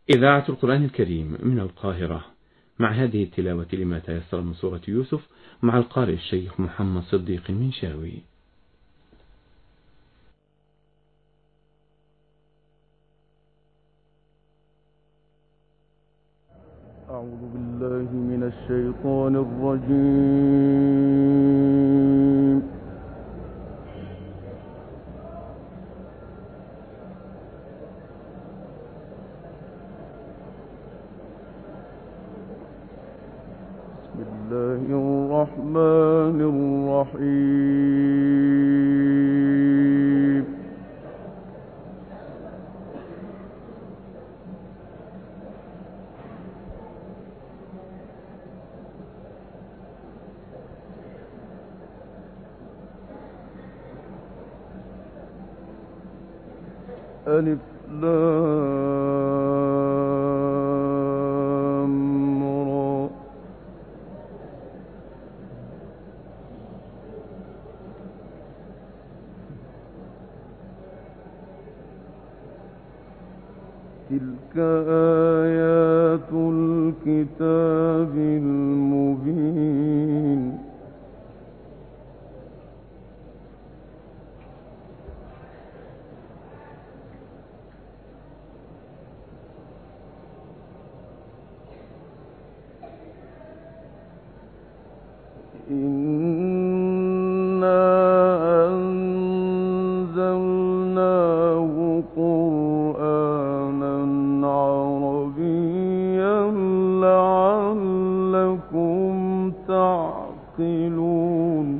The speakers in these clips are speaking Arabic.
إذاعة القرآن الكريم من القاهرة، مع هذه التلاوة لما تيسر من سورة يوسف مع القارئ الشيخ محمد صديق المنشاوي. أعوذ بالله من الشيطان الرجيم. بسم الله الرحمن الرحيم. ألف لام را. تلك آيات الكتاب المبين. إنا أنزلناه قرآنا عربيا لعلكم تعقلون.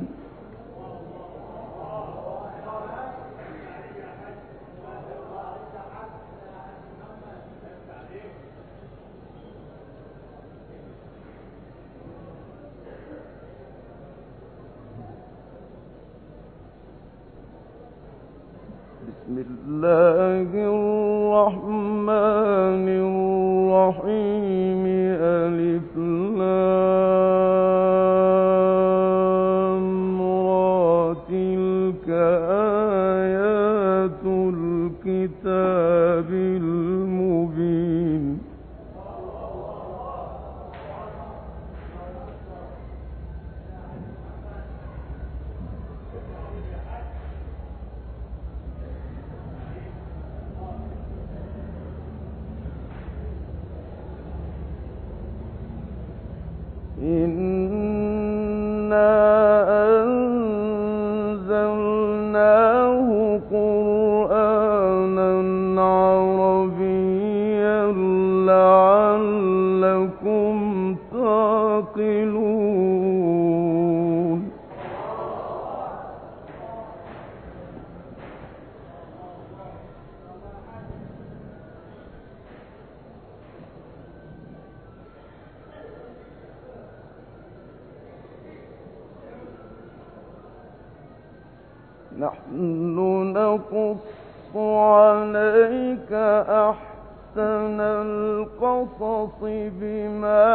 بسم الله الرحمن الرحيم. ألف لام را. تلك آيات الكتاب المبين. إنا أنزلناه قرآنا عربيا لعلكم تعقلون. نحن نقص عليك أحسن القصص بما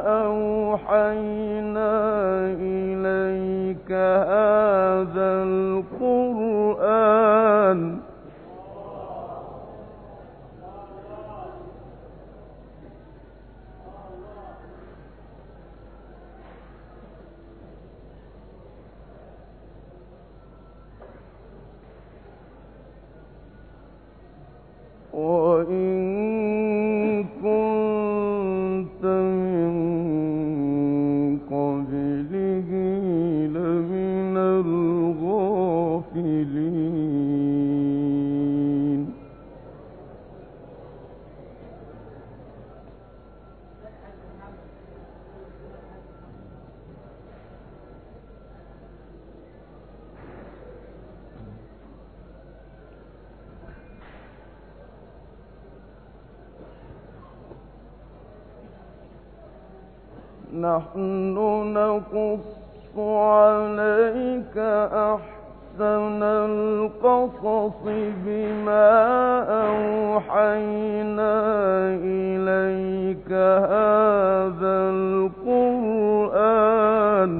أوحينا إليك هذا القرآن وإن كنت من قبله لمن الغافلين. نحن نقص عليك أحسن القصص بما أوحينا إليك هذا القرآن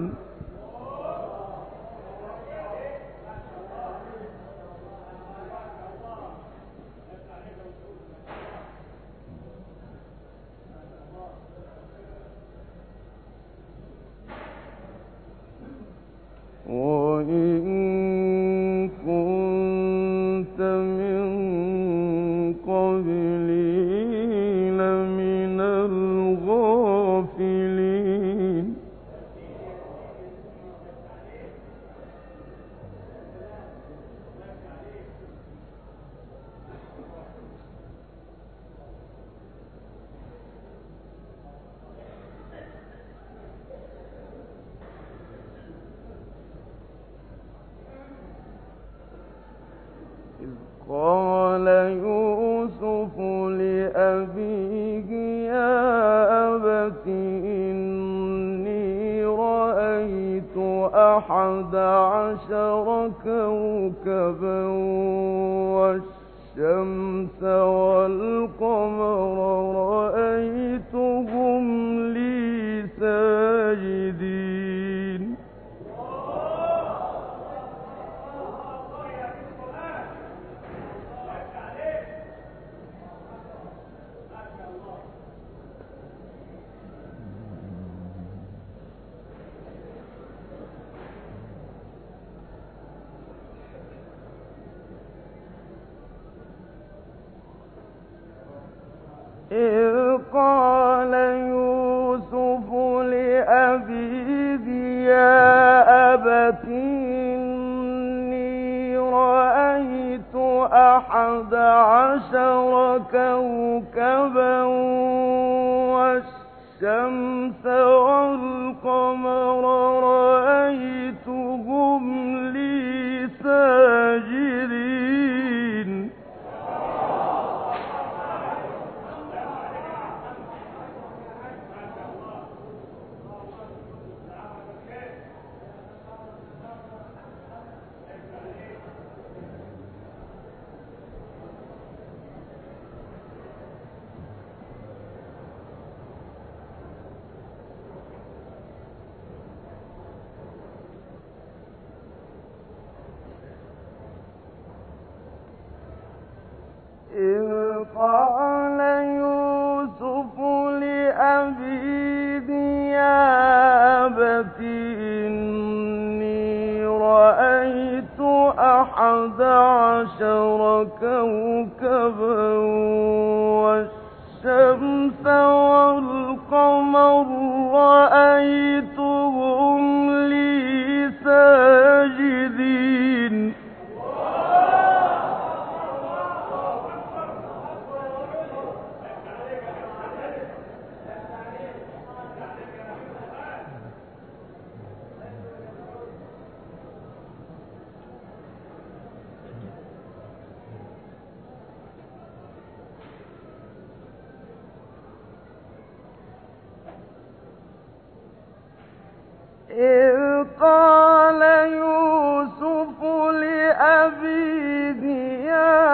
لأبيه يا أبت إني رأيت 11 كوكبا والشمس والقمر رأيتهم لي ساجدين. إذ قال يوسف لأبيه يا أبت إني رأيت 11 كوكبا والشمس والقمر رأيتهم لي ساجدين. إذ قال يوسف لأبيه يا أبت إني رأيت 11 كوكبا والشمس والقمر رأيتهم لي ساجدين. إذ قال يوسف لأبيه يا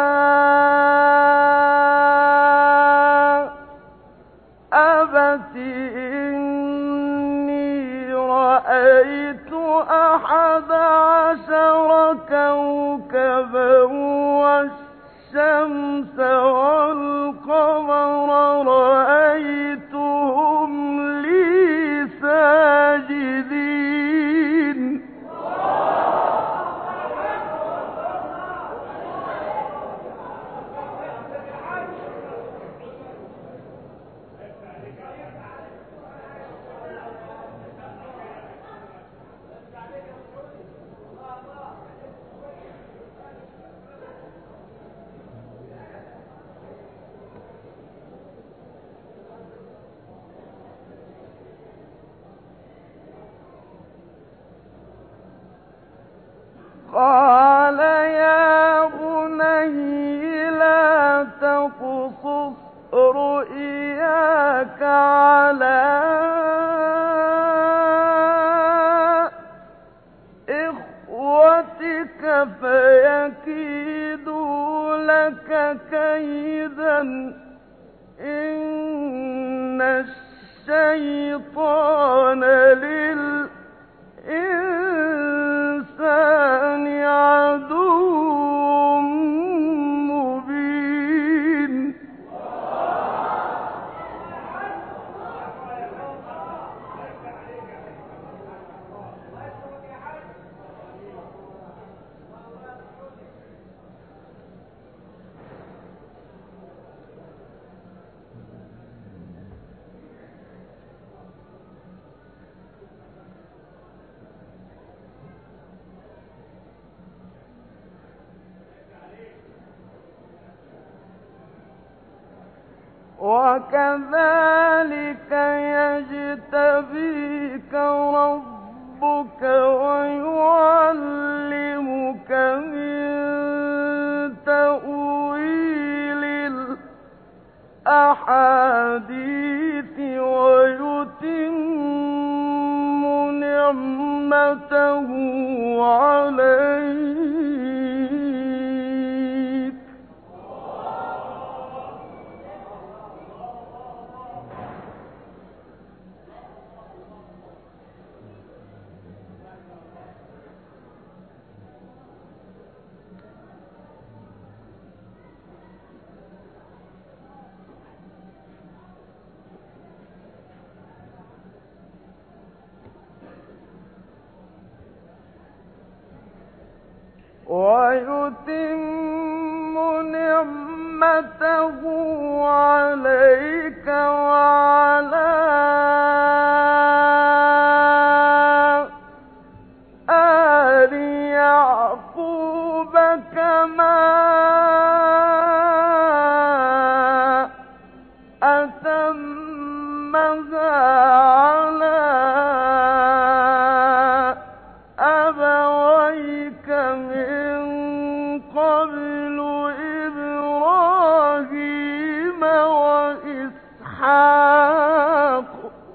أبت إني رأيت 11 كوكبا والشمس والقمر رأيتهم لي ساجدين. قال يا بني لا تقصص رؤياك على إخوتك فيكيدوا لك كيدا إن الشيطان للإنسان عدو مبين. وكذلك يجتبيك ربك ويعلمك من تأويل الأحاديث ويتم نعمته عليك ويتم نعمته عليك وعلى آل يعقوب كما أتمها على أبويك من قبل إبراهيم وإسحاق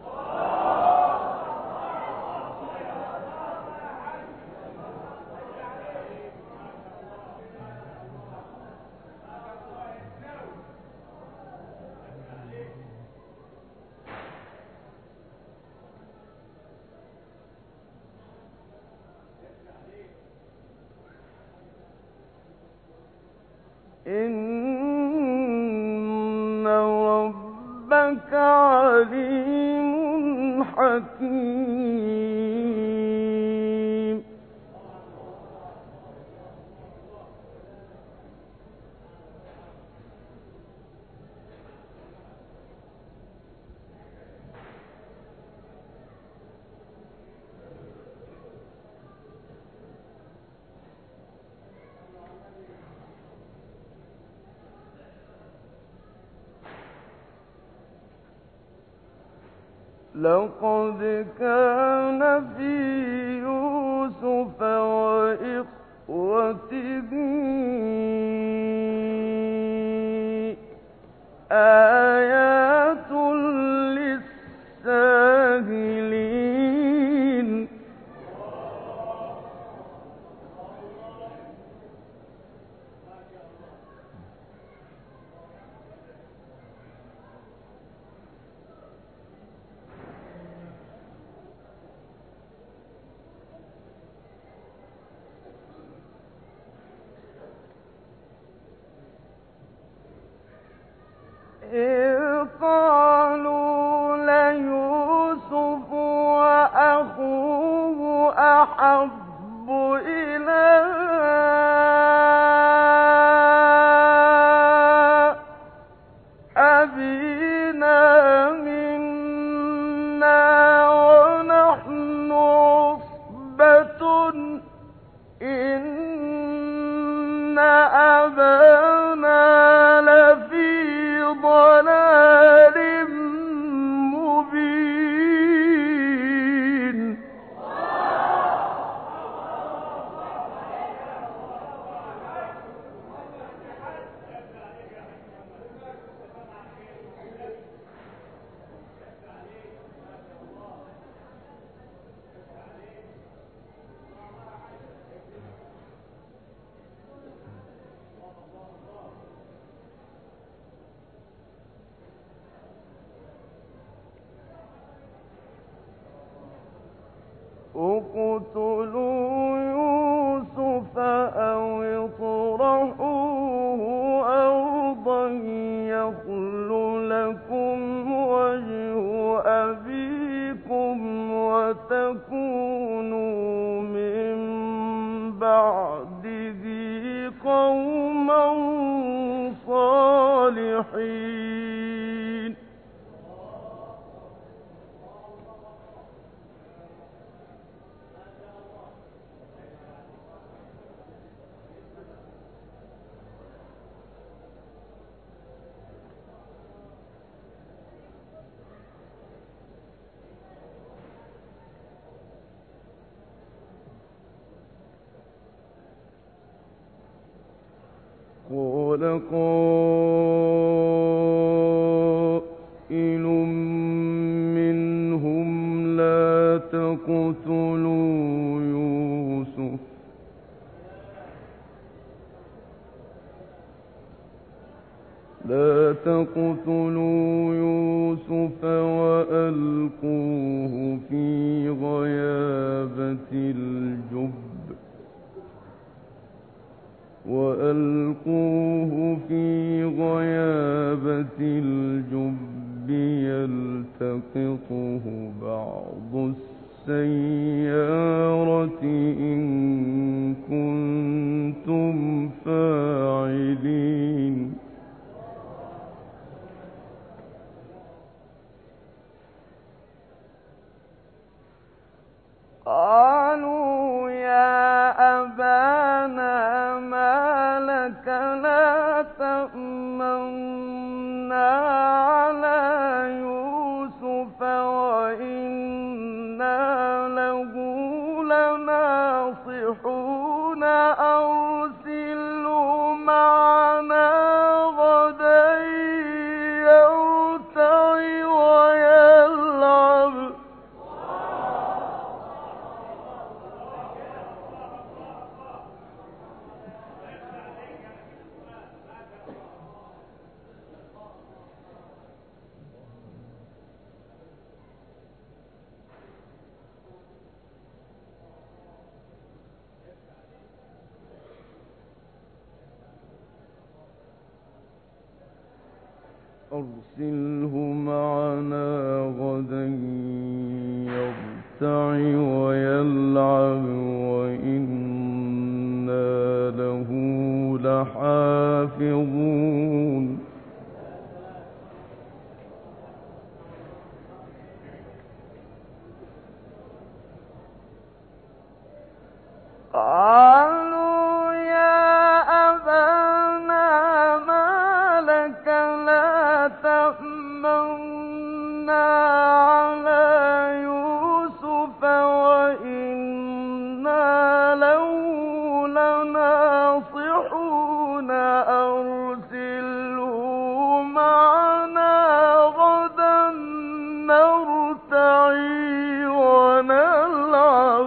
إن ربك عليم حكيم لقد كان في يوسف وإخوته آيات للسائلين إذ قالوا ليوسف وأخوه أحب إلى أبينا منا ونحن عصبة إن أبانا لفي ضلال مبين اقتلوا يوسف أو اطرحوه أرضا يخل لكم وجه أبيكم وتكونوا من بعده قوما صالحين قال تقتلوا يوسف وألقوه في غيابة الجب يلتقطه بعض السيارة إن كنتم فاعلين قالوا يا أبانا ما لك لا تأمنا على يوسف وإنا له لناصحون أرسله معنا غدا يرتع ويلعب أرسله معنا غدا يرتع ويلعب وإنا له لحافظون قالوا يا أبانا ما لك لا تأمنا على يوسف وإنا له لناصحون أرسله معنا غدا نرتع ونلعب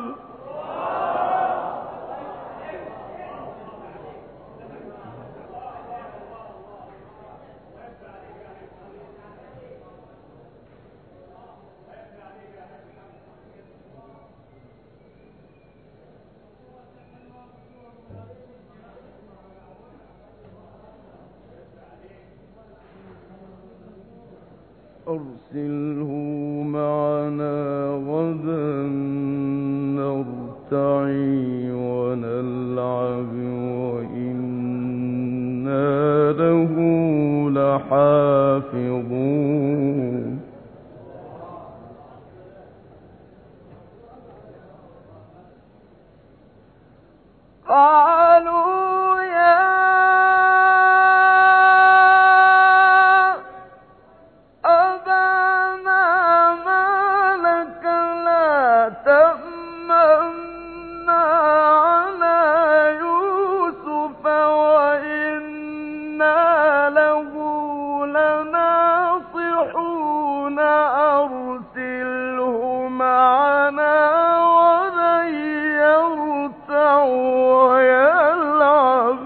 أرسله معنا غدا نرتع ونلعب وإنا له لحافظون قالوا يا أبانا ما لك لا تأمنا على يوسف وإنا له لناصحون أرسله معنا غدا يرتع ويلعب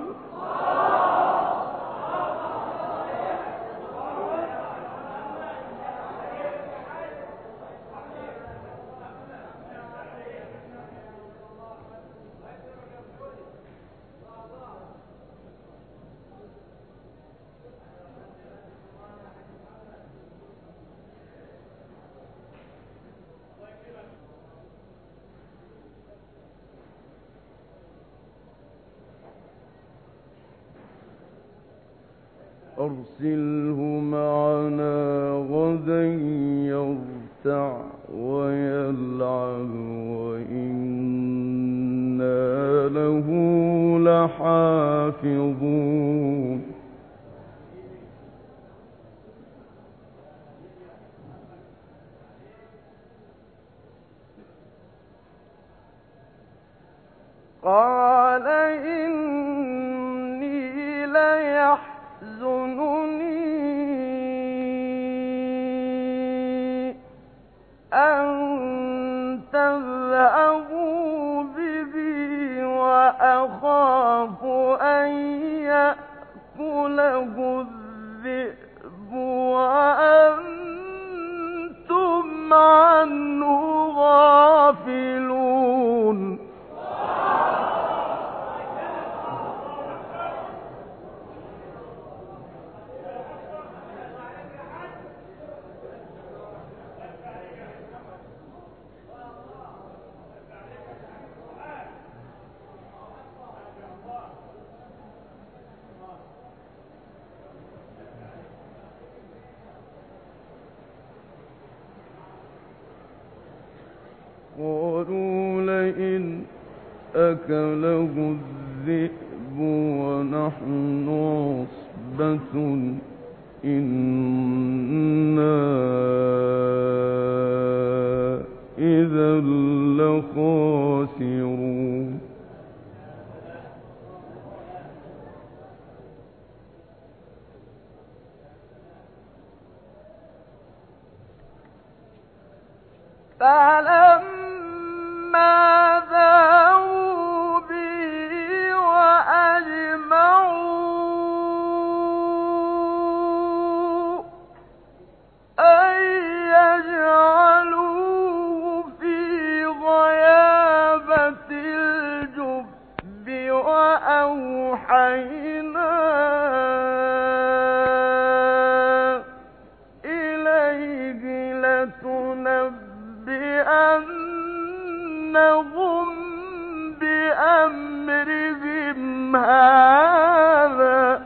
أرسله معنا غدا يرتع ويلعب وإنا له لحافظون قال إني ليحزنني أن تذهبوا قالوا لئن أكله الذئب ونحن عصبة إنا إذا لخاسرون فلما ذاقوا به وأجمعوا أن يجعلوه في غيابة الجب وأوحينا إليه لتنبئنهم بأمرهم هذا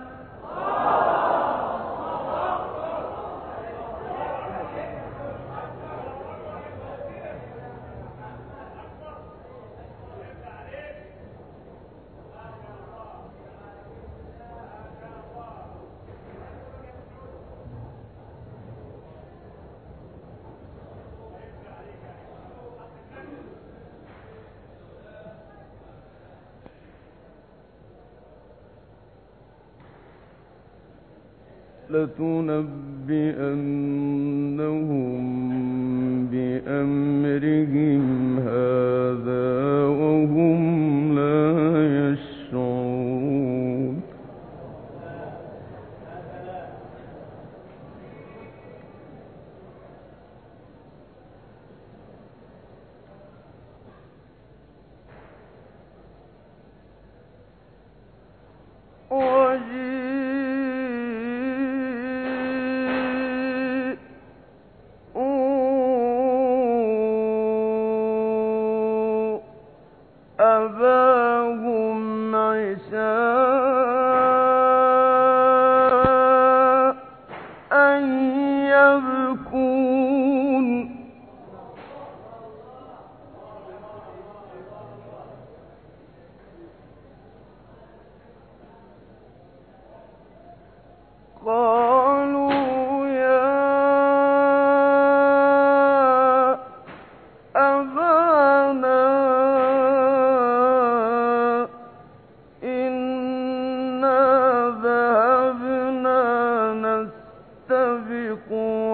لتنبئنهم بأمرهم هذا وهم لا يشعرون أباهم عشاء يبكون قالوا يا أبانا إنا ذهبنا نستبق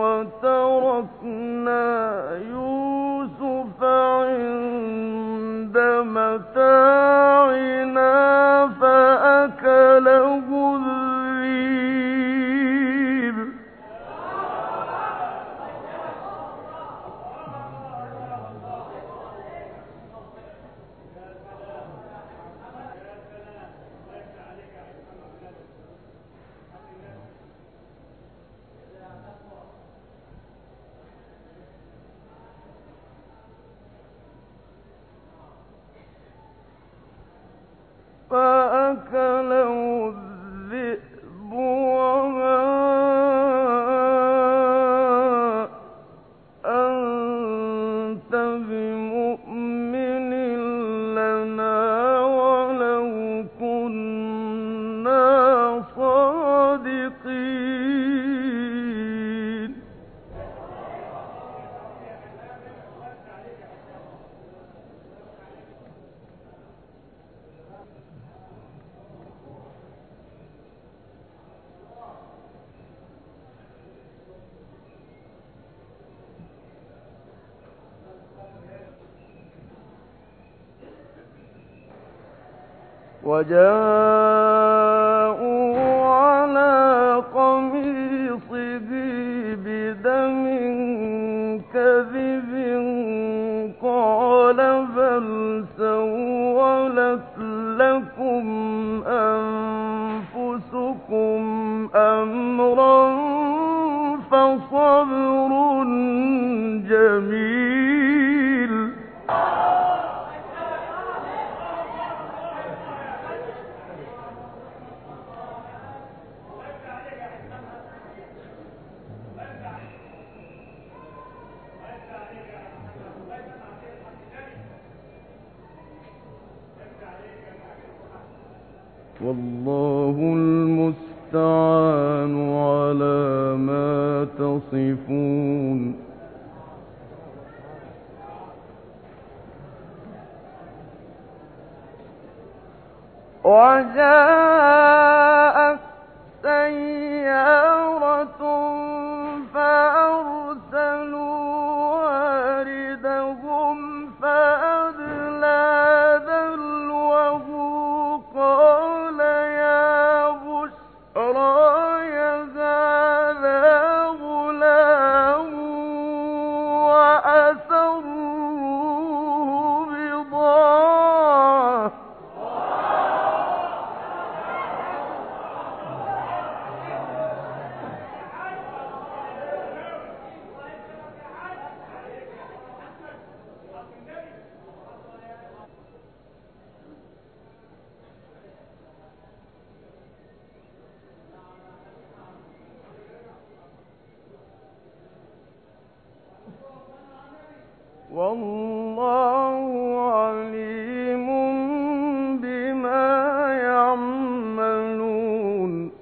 وتركنا يوسف عند متاعنا فأكله الذئب فأكله الذئب وما أنت بمؤمن لنا ولو كنا صادقين وجاءوا على قميصه بدم كذب قال بل سولت لكم أنفسكم أمرا فصبر جميل والله المستعان على ما تصفون. وجاءت سيارة فأرسلوا واردهم فأدلى دلوه قال يا بشرى هذا غلام وأسروه بضاعة والله عليم بما يعملون.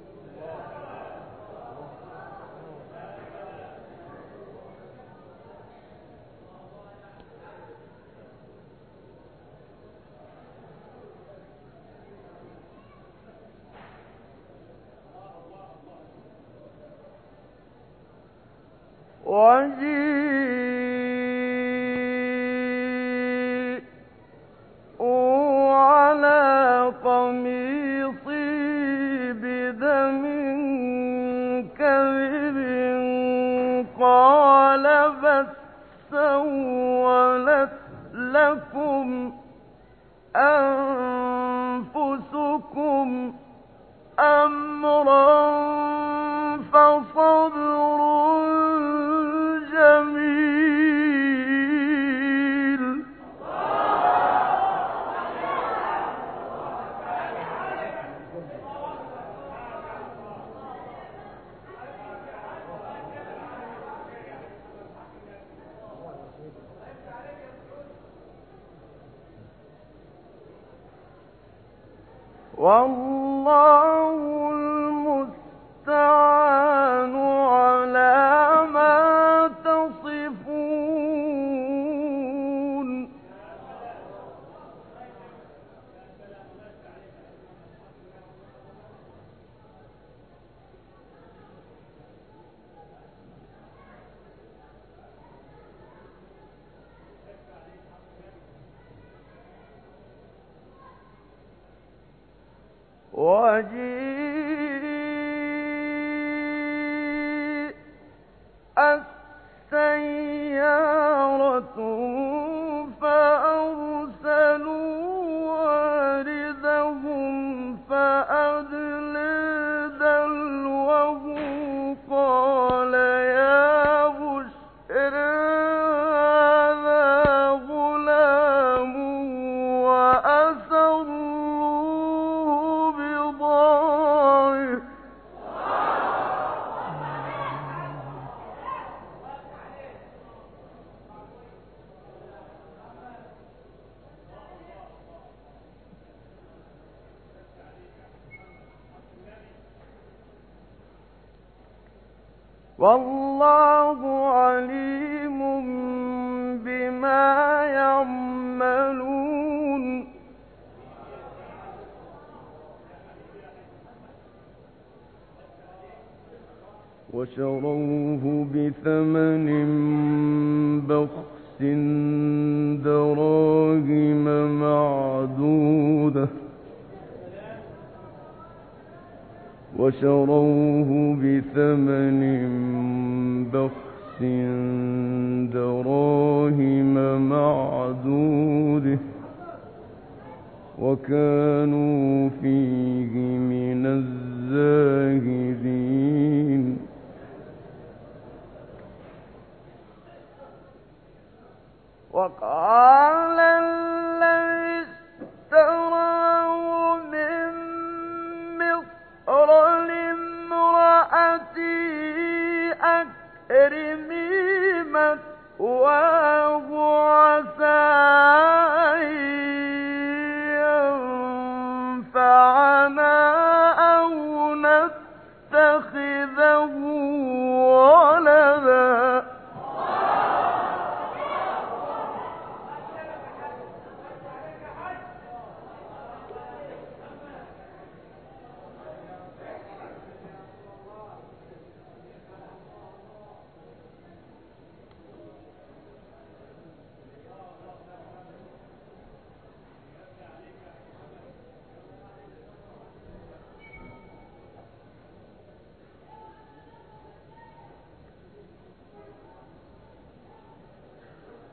وجيءوا على قميصي بدم كذب قال بل سولت لكم أنفسكم أمرا فصبر جميل. والله المستعان على ما تصفون. وجيءت سيارة فأرسلوا واردهم فأدلى دلوه قال يا بشرى هذا غلام وأسروه بضاعة والله عليم بما يعملون. وشروه بثمن بخس دراهم معدودة وشروه بثمن بخس دراهم معدودة وكانوا فيه من الزاهدين. وقال الذي اشتراه من مصر لامرأته أكرمي مثواه عسى أن ينفعنا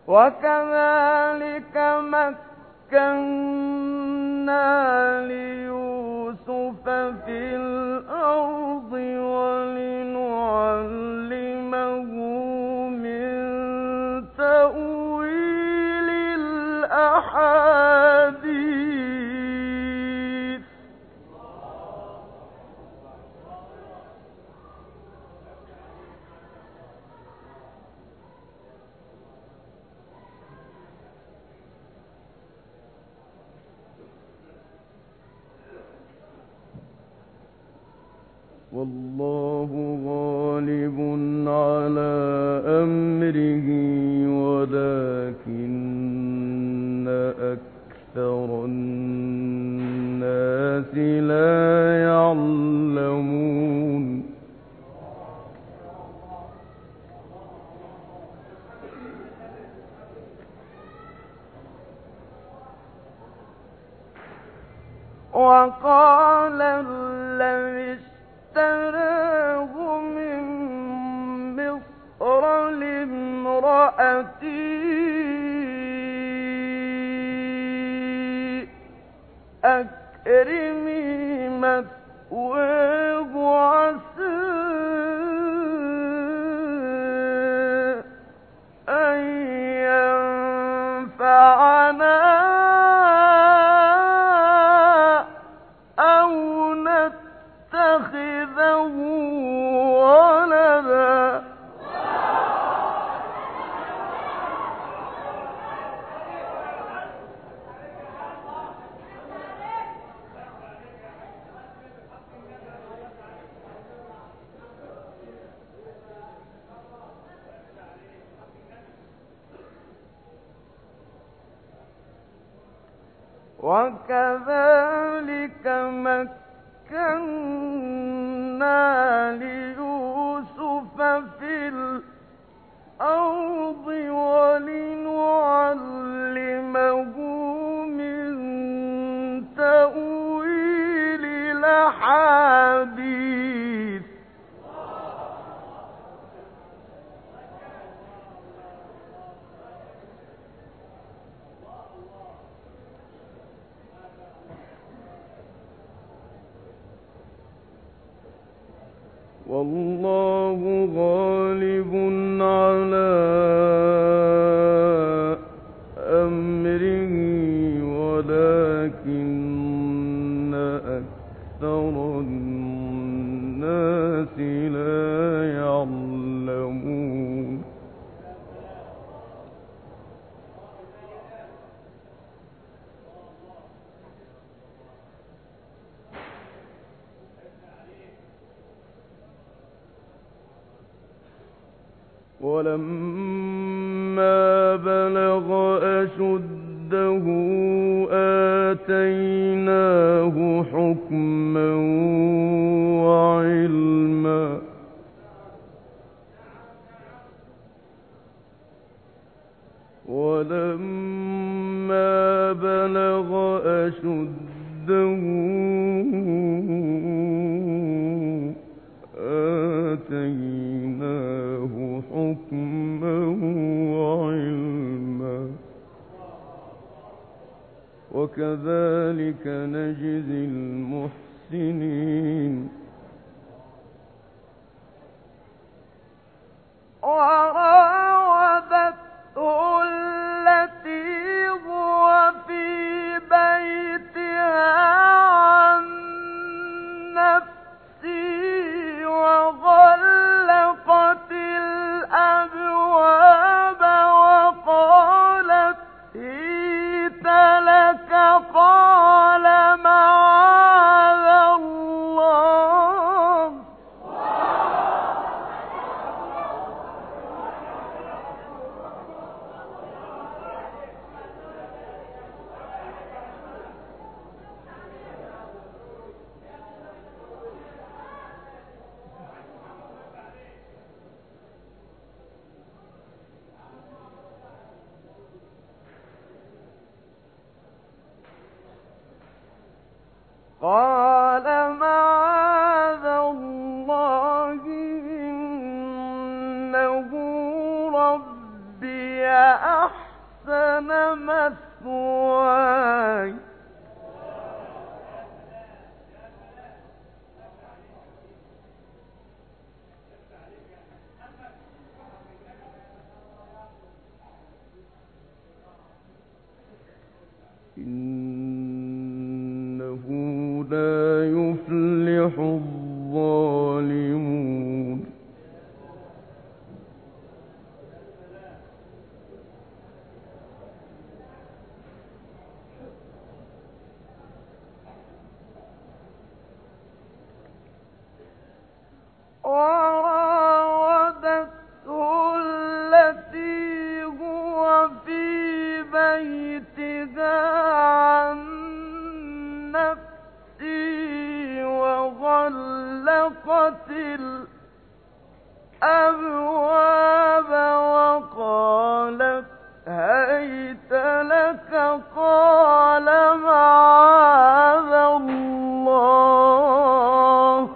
وكذلك مكنا ليوسف في الأرض ولنعلمه من تأويل الأحاديث. والله غالب على أمره ولكن أكثر الناس لا يعلمون. وقال الذي اشتراه من مصر لامرأته أكرمي مثواه عسى أن ينفعنا أو نتخذه ولدا. وكذلك مكنا ليوسف في الأرض ولنعلمه من تأويل الأحاديث. والله غالب على أمره ولكن أكثر الناس لا يعلمون. ولما بلغ أشده آتيناه حكما وعلما. ولما بلغ أشده آتيناه حكما وعلما وكذلك نجزي المحسنين. وراودته التي هو في بيتها عن نفسه وغلقت الأبواب وقالت هيت لك قال معاذ الله قال معاذ الله إنه ربي أحسن أحسن مثواي إنه لا يفلح الظالمون وراودته التي هو في بيتها عن نفسه وغلقت الأبواب وقالت هيت لك قال معاذ الله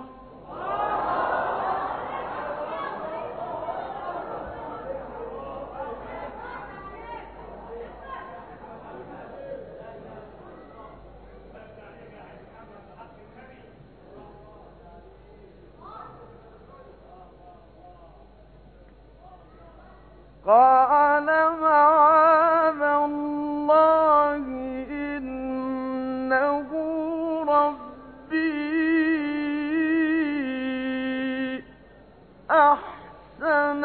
قال معاذ الله إنه ربي أحسن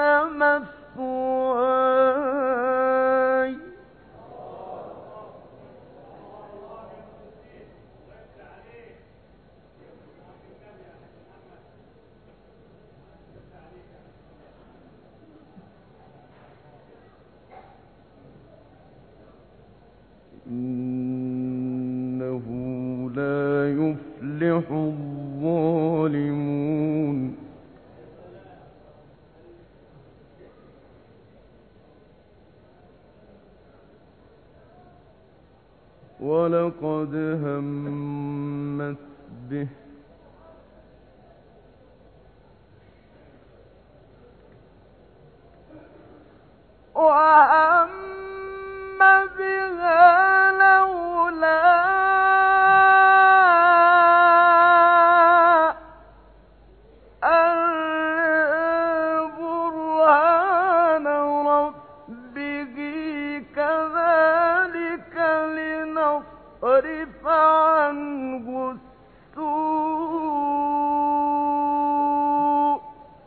مثواي إنه لا يفلح الظالمون ولقد همت به وهم بها لولا أن برهان ربه كذلك لنصرف عنه السوء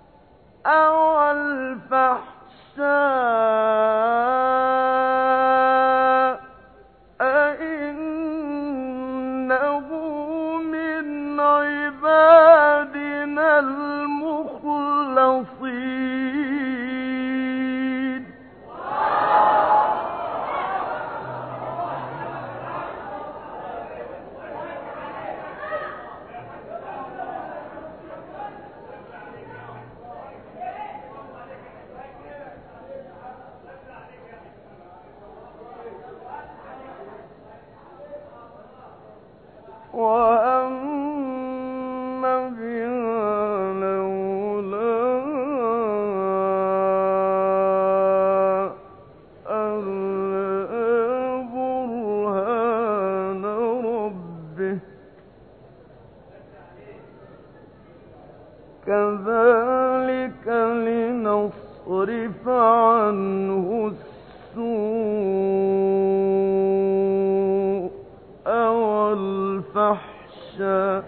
والفحشاء إنه من عبادنا المخلصين وهم بها لولا أن رأى برهان ربه كذلك لنصرف عنه السوء والفحشاء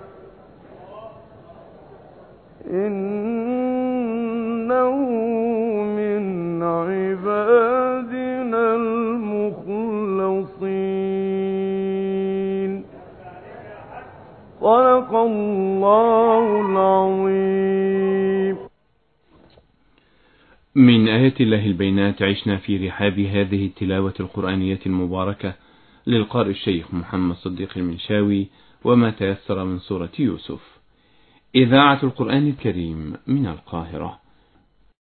إنه من عبادنا المخلصين صدق الله العظيم. من آيات الله البينات عشنا في رحاب هذه التلاوة القرآنية المباركة للقارئ الشيخ محمد صديق المنشاوي وما تيسر من سورة يوسف. إذاعة القرآن الكريم من القاهرة.